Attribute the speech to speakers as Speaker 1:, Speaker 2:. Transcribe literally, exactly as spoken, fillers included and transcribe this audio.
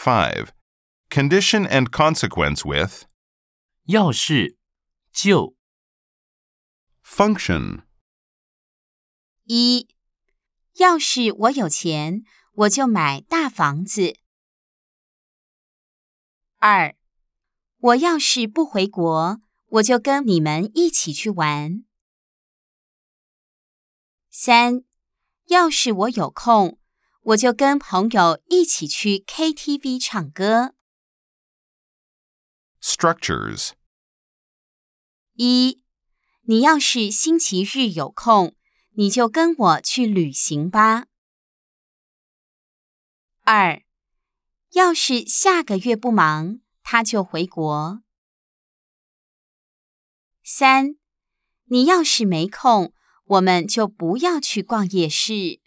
Speaker 1: five. Condition and consequence with
Speaker 2: 要是就
Speaker 1: function.
Speaker 3: 一，要是我有钱，我就买大房子。二，我要是不回国，我就跟你们一起去玩。三，要是我有空，我就跟朋友一起去 K T V 唱歌。
Speaker 1: Structures.
Speaker 3: 一，你要是星期日有空，你就跟我去旅行吧。二，要是下个月不忙，他就回国。三，你要是没空，我们就不要去逛夜市。